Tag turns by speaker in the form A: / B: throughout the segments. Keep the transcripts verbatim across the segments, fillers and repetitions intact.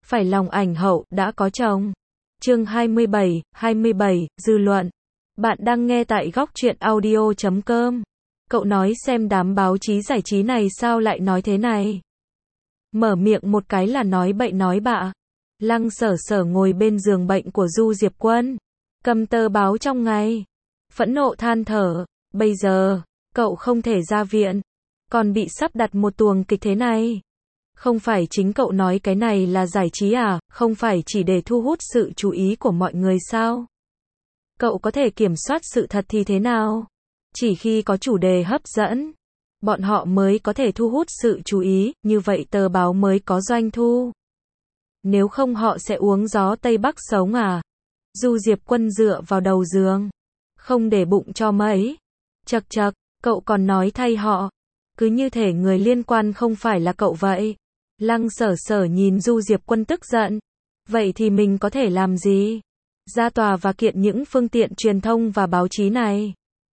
A: phải lòng ảnh hậu đã có chồng. Chương hai mươi bảy, hai mươi bảy, dư luận. Bạn đang nghe tại góc truyện audio chấm com. Cậu nói xem đám báo chí giải trí này sao lại nói thế này. Mở miệng một cái là nói bậy nói bạ. Lăng Sở Sở ngồi bên giường bệnh của Du Diệp Quân, cầm tờ báo trong ngày, phẫn nộ than thở, bây giờ, cậu không thể ra viện, còn bị sắp đặt một tuồng kịch thế này. Không phải chính cậu nói cái này là giải trí à, không phải chỉ để thu hút sự chú ý của mọi người sao? Cậu có thể kiểm soát sự thật thì thế nào? Chỉ khi có chủ đề hấp dẫn, bọn họ mới có thể thu hút sự chú ý, như vậy tờ báo mới có doanh thu. Nếu không họ sẽ uống gió Tây Bắc sống à? Du Diệp Quân dựa vào đầu giường, không để bụng cho mấy. Chậc chậc, cậu còn nói thay họ. Cứ như thể người liên quan không phải là cậu vậy. Lăng Sở Sở nhìn Du Diệp Quân tức giận. Vậy thì mình có thể làm gì? Ra tòa và kiện những phương tiện truyền thông và báo chí này.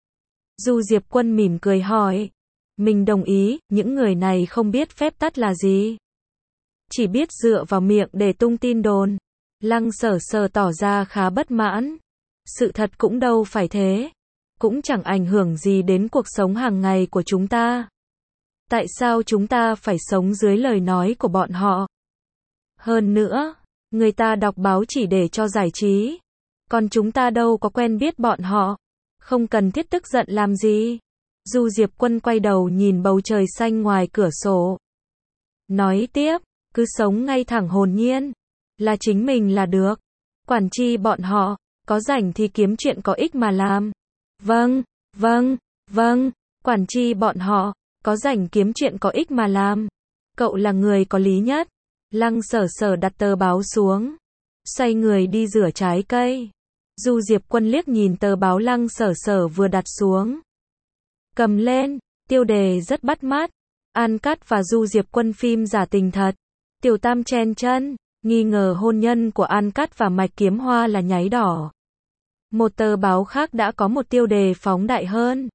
A: Du Diệp Quân mỉm cười hỏi. Mình đồng ý, những người này không biết phép tắc là gì. Chỉ biết dựa vào miệng để tung tin đồn. Lăng Sở Sở tỏ ra khá bất mãn. Sự thật cũng đâu phải thế. Cũng chẳng ảnh hưởng gì đến cuộc sống hàng ngày của chúng ta. Tại sao chúng ta phải sống dưới lời nói của bọn họ? Hơn nữa, người ta đọc báo chỉ để cho giải trí. Còn chúng ta đâu có quen biết bọn họ. Không cần thiết tức giận làm gì. Du Diệp Quân quay đầu nhìn bầu trời xanh ngoài cửa sổ. Nói tiếp, cứ sống ngay thẳng hồn nhiên. Là chính mình là được. Quản chi bọn họ, có rảnh thì kiếm chuyện có ích mà làm. Vâng, vâng, vâng, quản chi bọn họ, có rảnh kiếm chuyện có ích mà làm. Cậu là người có lý nhất. Lăng Sở Sở đặt tờ báo xuống, xoay người đi rửa trái cây. Du Diệp Quân liếc nhìn tờ báo Lăng Sở Sở vừa đặt xuống. Cầm lên, tiêu đề rất bắt mắt. An Cát và Du Diệp Quân phim giả tình thật. Tiểu Tam chen chân, nghi ngờ hôn nhân của An Cát và Mạch Kiếm Hoa là nháy đỏ. Một tờ báo khác đã có một tiêu đề phóng đại hơn.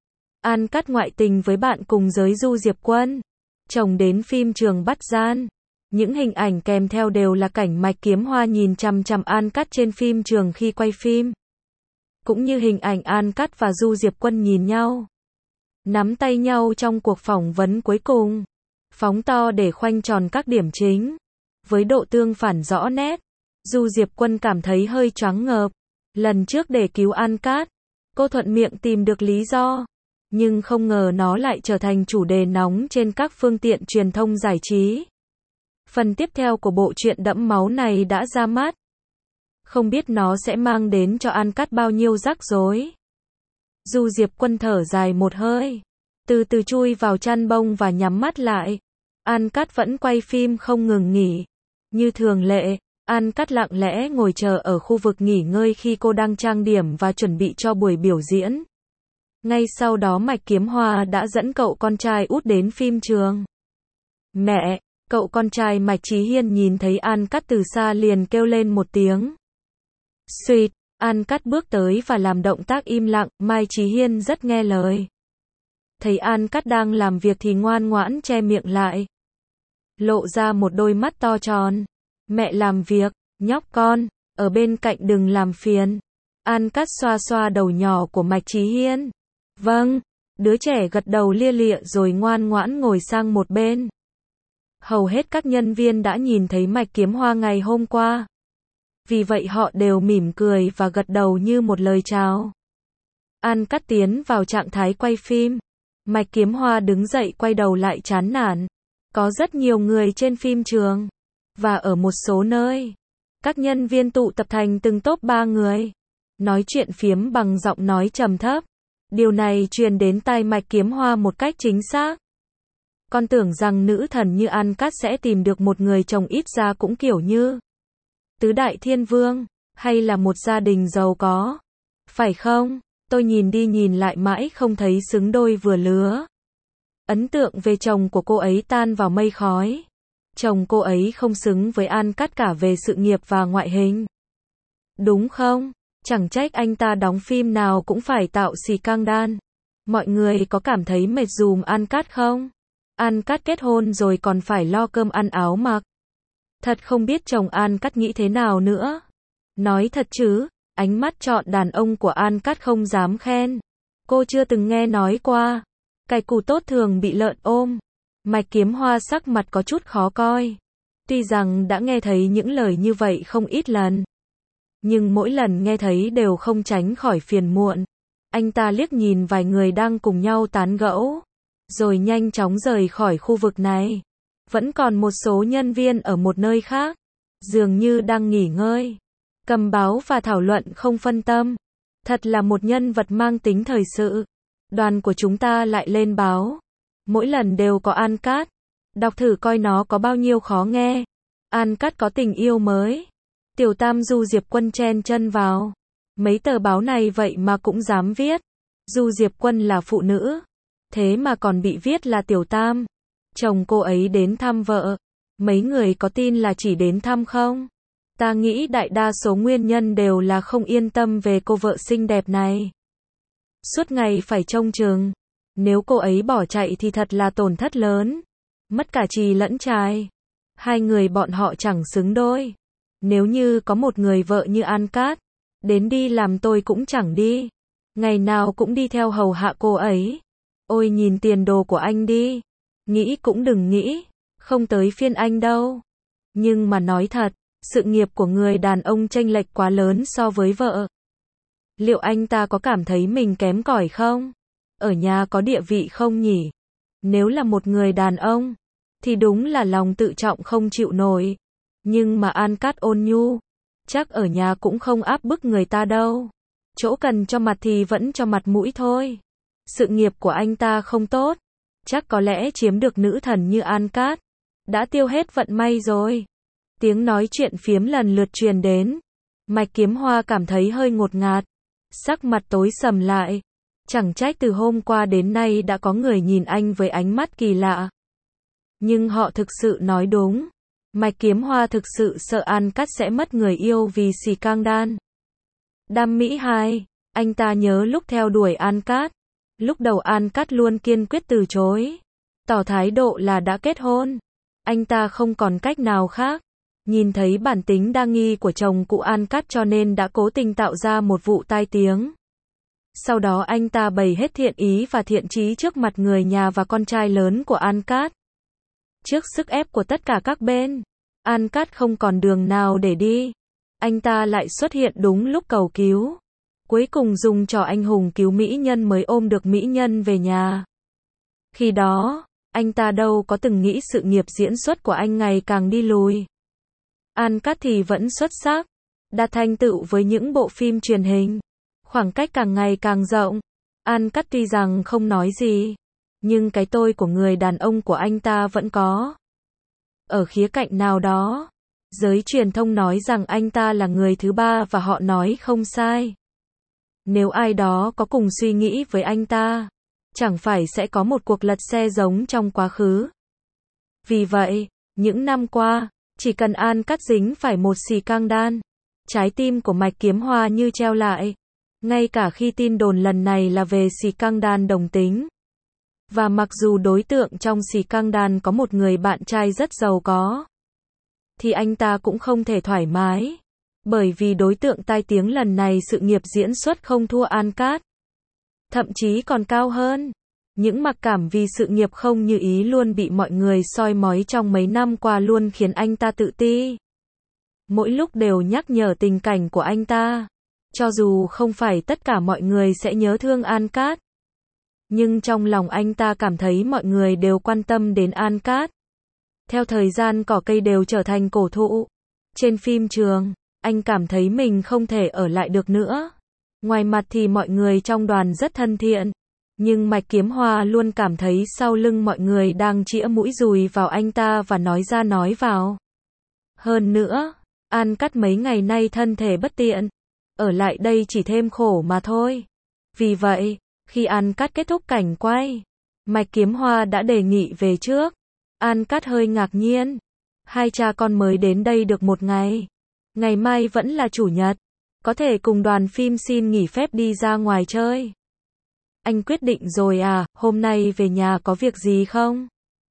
A: An Cát ngoại tình với bạn cùng giới Du Diệp Quân. Chồng đến phim trường bắt gian. Những hình ảnh kèm theo đều là cảnh Mạch Kiếm Hoa nhìn chằm chằm An Cát trên phim trường khi quay phim. Cũng như hình ảnh An Cát và Du Diệp Quân nhìn nhau, nắm tay nhau trong cuộc phỏng vấn cuối cùng. Phóng to để khoanh tròn các điểm chính. Với độ tương phản rõ nét, Du Diệp Quân cảm thấy hơi choáng ngợp. Lần trước để cứu An Cát, cô thuận miệng tìm được lý do. Nhưng không ngờ nó lại trở thành chủ đề nóng trên các phương tiện truyền thông giải trí. Phần tiếp theo của bộ truyện đẫm máu này đã ra mắt. Không biết nó sẽ mang đến cho An Cát bao nhiêu rắc rối. Du Diệp Quân thở dài một hơi, từ từ chui vào chăn bông và nhắm mắt lại. An Cát vẫn quay phim không ngừng nghỉ. Như thường lệ, An Cát lặng lẽ ngồi chờ ở khu vực nghỉ ngơi khi cô đang trang điểm và chuẩn bị cho buổi biểu diễn. Ngay sau đó Mạch Kiếm Hoa đã dẫn cậu con trai út đến phim trường. Mẹ, cậu con trai Mạch Chí Hiên nhìn thấy An Cát từ xa liền kêu lên một tiếng. Suýt, An Cát bước tới và làm động tác im lặng, Mai Chí Hiên rất nghe lời. Thấy An Cát đang làm việc thì ngoan ngoãn che miệng lại. Lộ ra một đôi mắt to tròn. Mẹ làm việc, nhóc con, ở bên cạnh đừng làm phiền. An Cát xoa xoa đầu nhỏ của Mạch Chí Hiên. Vâng, đứa trẻ gật đầu lia lịa rồi ngoan ngoãn ngồi sang một bên. Hầu hết các nhân viên đã nhìn thấy Mạch Kiếm Hoa ngày hôm qua. Vì vậy họ đều mỉm cười và gật đầu như một lời chào. An Cát tiến vào trạng thái quay phim. Mạch Kiếm Hoa đứng dậy quay đầu lại chán nản. Có rất nhiều người trên phim trường. Và ở một số nơi, các nhân viên tụ tập thành từng tốp ba người. Nói chuyện phiếm bằng giọng nói trầm thấp. Điều này truyền đến tai Mạch Kiếm Hoa một cách chính xác. Con tưởng rằng nữ thần như An Cát sẽ tìm được một người chồng ít ra cũng kiểu như Tứ Đại Thiên Vương, hay là một gia đình giàu có. Phải không? Tôi nhìn đi nhìn lại mãi không thấy xứng đôi vừa lứa. Ấn tượng về chồng của cô ấy tan vào mây khói. Chồng cô ấy không xứng với An Cát cả về sự nghiệp và ngoại hình. Đúng không? Chẳng trách anh ta đóng phim nào cũng phải tạo xì căng đan. Mọi người có cảm thấy mệt dùm An Cát không? An Cát kết hôn rồi còn phải lo cơm ăn áo mặc. Thật không biết chồng An Cát nghĩ thế nào nữa. Nói thật chứ, ánh mắt chọn đàn ông của An Cát không dám khen. Cô chưa từng nghe nói qua. Cải củ tốt thường bị lợn ôm. Mạch Kiếm Hoa sắc mặt có chút khó coi. Tuy rằng đã nghe thấy những lời như vậy không ít lần, nhưng mỗi lần nghe thấy đều không tránh khỏi phiền muộn. Anh ta liếc nhìn vài người đang cùng nhau tán gẫu, rồi nhanh chóng rời khỏi khu vực này. Vẫn còn một số nhân viên ở một nơi khác, dường như đang nghỉ ngơi, cầm báo và thảo luận không phân tâm. Thật là một nhân vật mang tính thời sự. Đoàn của chúng ta lại lên báo. Mỗi lần đều có An Cát. Đọc thử coi nó có bao nhiêu khó nghe. An Cát có tình yêu mới. Tiểu Tam Du Diệp Quân chen chân vào. Mấy tờ báo này vậy mà cũng dám viết. Du Diệp Quân là phụ nữ. Thế mà còn bị viết là Tiểu Tam. Chồng cô ấy đến thăm vợ. Mấy người có tin là chỉ đến thăm không? Ta nghĩ đại đa số nguyên nhân đều là không yên tâm về cô vợ xinh đẹp này. Suốt ngày phải trông chừng. Nếu cô ấy bỏ chạy thì thật là tổn thất lớn. Mất cả chì lẫn trai. Hai người bọn họ chẳng xứng đôi. Nếu như có một người vợ như An Cát, đến đi làm tôi cũng chẳng đi. Ngày nào cũng đi theo hầu hạ cô ấy. Ôi nhìn tiền đồ của anh đi. Nghĩ cũng đừng nghĩ. Không tới phiên anh đâu. Nhưng mà nói thật, sự nghiệp của người đàn ông chênh lệch quá lớn so với vợ. Liệu anh ta có cảm thấy mình kém cỏi không? Ở nhà có địa vị không nhỉ? Nếu là một người đàn ông, thì đúng là lòng tự trọng không chịu nổi. Nhưng mà An Cát ôn nhu, chắc ở nhà cũng không áp bức người ta đâu. Chỗ cần cho mặt thì vẫn cho mặt mũi thôi. Sự nghiệp của anh ta không tốt, chắc có lẽ chiếm được nữ thần như An Cát đã tiêu hết vận may rồi. Tiếng nói chuyện phiếm lần lượt truyền đến. Mạch Kiếm Hoa cảm thấy hơi ngột ngạt. Sắc mặt tối sầm lại. Chẳng trách từ hôm qua đến nay đã có người nhìn anh với ánh mắt kỳ lạ. Nhưng họ thực sự nói đúng. Mạch Kiếm Hoa thực sự sợ An Cát sẽ mất người yêu vì xì cang đan. Đam Mỹ hai, anh ta nhớ lúc theo đuổi An Cát. Lúc đầu An Cát luôn kiên quyết từ chối. Tỏ thái độ là đã kết hôn. Anh ta không còn cách nào khác. Nhìn thấy bản tính đa nghi của chồng cụ An Cát cho nên đã cố tình tạo ra một vụ tai tiếng. Sau đó anh ta bày hết thiện ý và thiện chí trước mặt người nhà và con trai lớn của An Cát. Trước sức ép của tất cả các bên, An Cát không còn đường nào để đi. Anh ta lại xuất hiện đúng lúc cầu cứu. Cuối cùng dùng trò anh hùng cứu mỹ nhân mới ôm được mỹ nhân về nhà. Khi đó, anh ta đâu có từng nghĩ sự nghiệp diễn xuất của anh ngày càng đi lùi. An Cát thì vẫn xuất sắc, đạt thành tựu với những bộ phim truyền hình. Khoảng cách càng ngày càng rộng. An Cát tuy rằng không nói gì, nhưng cái tôi của người đàn ông của anh ta vẫn có. Ở khía cạnh nào đó, giới truyền thông nói rằng anh ta là người thứ ba và họ nói không sai. Nếu ai đó có cùng suy nghĩ với anh ta, chẳng phải sẽ có một cuộc lật xe giống trong quá khứ. Vì vậy, những năm qua, chỉ cần An Cát dính phải một xì cang đan, trái tim của Mạch Kiếm Hoa như treo lại. Ngay cả khi tin đồn lần này là về xì cang đan đồng tính. Và mặc dù đối tượng trong xì cang đan có một người bạn trai rất giàu có, thì anh ta cũng không thể thoải mái. Bởi vì đối tượng tai tiếng lần này sự nghiệp diễn xuất không thua An Cát. Thậm chí còn cao hơn. Những mặc cảm vì sự nghiệp không như ý luôn bị mọi người soi mói trong mấy năm qua luôn khiến anh ta tự ti. Mỗi lúc đều nhắc nhở tình cảnh của anh ta. Cho dù không phải tất cả mọi người sẽ nhớ thương An Cát, nhưng trong lòng anh ta cảm thấy mọi người đều quan tâm đến An Cát. Theo thời gian cỏ cây đều trở thành cổ thụ. Trên phim trường, anh cảm thấy mình không thể ở lại được nữa. Ngoài mặt thì mọi người trong đoàn rất thân thiện, nhưng Mạch Kiếm Hoa luôn cảm thấy sau lưng mọi người đang chĩa mũi dùi vào anh ta và nói ra nói vào. Hơn nữa, An Cát mấy ngày nay thân thể bất tiện, ở lại đây chỉ thêm khổ mà thôi. Vì vậy, khi An Cát kết thúc cảnh quay, Mạch Kiếm Hoa đã đề nghị về trước. An Cát hơi ngạc nhiên. Hai cha con mới đến đây được một ngày. Ngày mai vẫn là chủ nhật. Có thể cùng đoàn phim xin nghỉ phép đi ra ngoài chơi. Anh quyết định rồi à, hôm nay về nhà có việc gì không?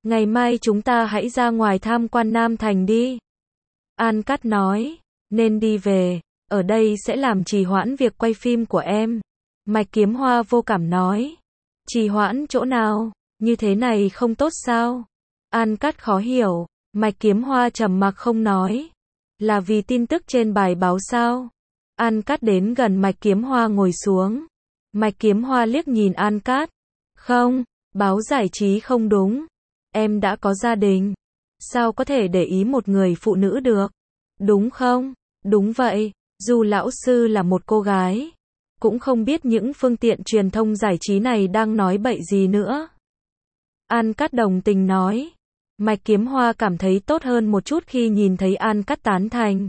A: Ngày mai chúng ta hãy ra ngoài tham quan Nam Thành đi. An Cát nói, nên đi về, ở đây sẽ làm trì hoãn việc quay phim của em. Mạch Kiếm Hoa vô cảm nói, trì hoãn chỗ nào, như thế này không tốt sao? An Cát khó hiểu, Mạch Kiếm Hoa trầm mặc không nói, là vì tin tức trên bài báo sao? An Cát đến gần Mạch Kiếm Hoa ngồi xuống. Mạch Kiếm Hoa liếc nhìn An Cát, không, báo giải trí không đúng, em đã có gia đình, sao có thể để ý một người phụ nữ được, đúng không? Đúng vậy, dù lão sư là một cô gái, cũng không biết những phương tiện truyền thông giải trí này đang nói bậy gì nữa. An Cát đồng tình nói. Mạch Kiếm Hoa cảm thấy tốt hơn một chút khi nhìn thấy An Cát tán thành.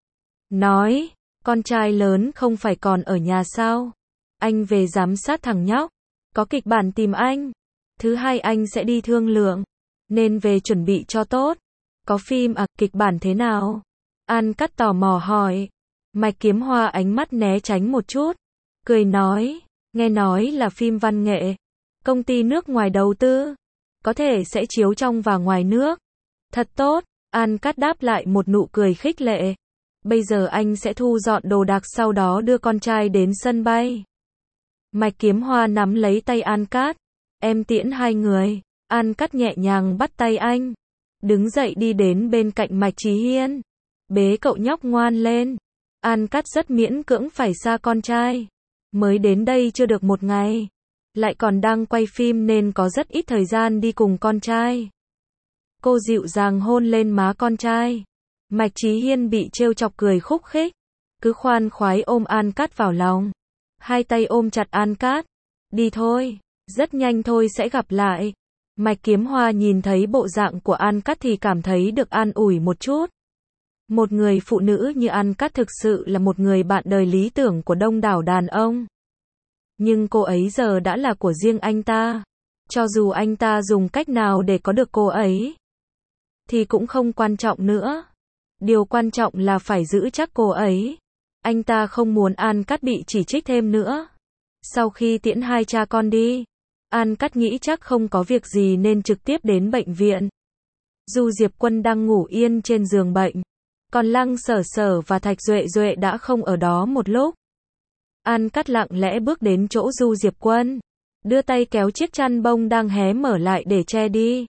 A: Nói, con trai lớn không phải còn ở nhà sao? Anh về giám sát thằng nhóc, có kịch bản tìm anh. Thứ hai anh sẽ đi thương lượng, nên về chuẩn bị cho tốt. Có phim à, kịch bản thế nào? An Cát tò mò hỏi. Mạch Kiếm Hoa ánh mắt né tránh một chút, cười nói, nghe nói là phim văn nghệ, công ty nước ngoài đầu tư, có thể sẽ chiếu trong và ngoài nước. Thật tốt, An Cát đáp lại một nụ cười khích lệ. Bây giờ anh sẽ thu dọn đồ đạc sau đó đưa con trai đến sân bay. Mạch Kiếm Hoa nắm lấy tay An Cát, em tiễn hai người. An Cát nhẹ nhàng bắt tay anh, đứng dậy đi đến bên cạnh Mạch Chí Hiên, bế cậu nhóc ngoan lên. An Cát rất miễn cưỡng phải xa con trai, mới đến đây chưa được một ngày, lại còn đang quay phim nên có rất ít thời gian đi cùng con trai. Cô dịu dàng hôn lên má con trai. Mạch Chí Hiên bị trêu chọc cười khúc khích, cứ khoan khoái ôm An Cát vào lòng, hai tay ôm chặt An Cát. Đi thôi, rất nhanh thôi sẽ gặp lại. Mạch Kiếm Hoa nhìn thấy bộ dạng của An Cát thì cảm thấy được an ủi một chút. Một người phụ nữ như An Cát thực sự là một người bạn đời lý tưởng của đông đảo đàn ông. Nhưng cô ấy giờ đã là của riêng anh ta. Cho dù anh ta dùng cách nào để có được cô ấy, thì cũng không quan trọng nữa. Điều quan trọng là phải giữ chắc cô ấy. Anh ta không muốn An Cát bị chỉ trích thêm nữa. Sau khi tiễn hai cha con đi, An Cát nghĩ chắc không có việc gì nên trực tiếp đến bệnh viện. Du Diệp Quân đang ngủ yên trên giường bệnh, còn Lăng Sở Sở và Thạch Duệ Duệ đã không ở đó một lúc. An Cát lặng lẽ bước đến chỗ Du Diệp Quân, đưa tay kéo chiếc chăn bông đang hé mở lại để che đi.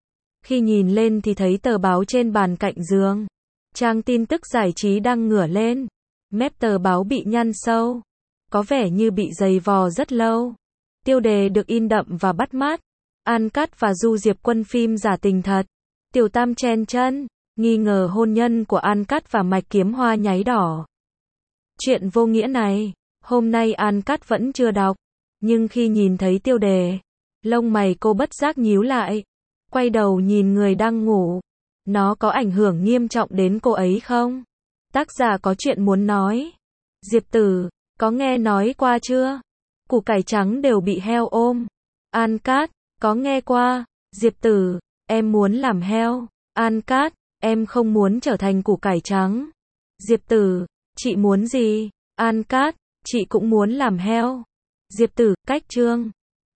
A: Khi nhìn lên thì thấy tờ báo trên bàn cạnh giường. Trang tin tức giải trí đang ngửa lên. Mép tờ báo bị nhăn sâu, có vẻ như bị giày vò rất lâu. Tiêu đề được in đậm và bắt mắt. An Cát và Du Diệp Quân phim giả tình thật. Tiểu Tam chen chân, nghi ngờ hôn nhân của An Cát và Mạch Kiếm Hoa nháy đỏ. Chuyện vô nghĩa này, hôm nay An Cát vẫn chưa đọc, nhưng khi nhìn thấy tiêu đề, lông mày cô bất giác nhíu lại, quay đầu nhìn người đang ngủ. Nó có ảnh hưởng nghiêm trọng đến cô ấy không? Tác giả có chuyện muốn nói. Diệp Tử, có nghe nói qua chưa? Củ cải trắng đều bị heo ôm. An Cát, có nghe qua. Diệp Tử, em muốn làm heo. An Cát, em không muốn trở thành củ cải trắng. Diệp Tử, chị muốn gì? An Cát, chị cũng muốn làm heo. Diệp Tử, cách chương.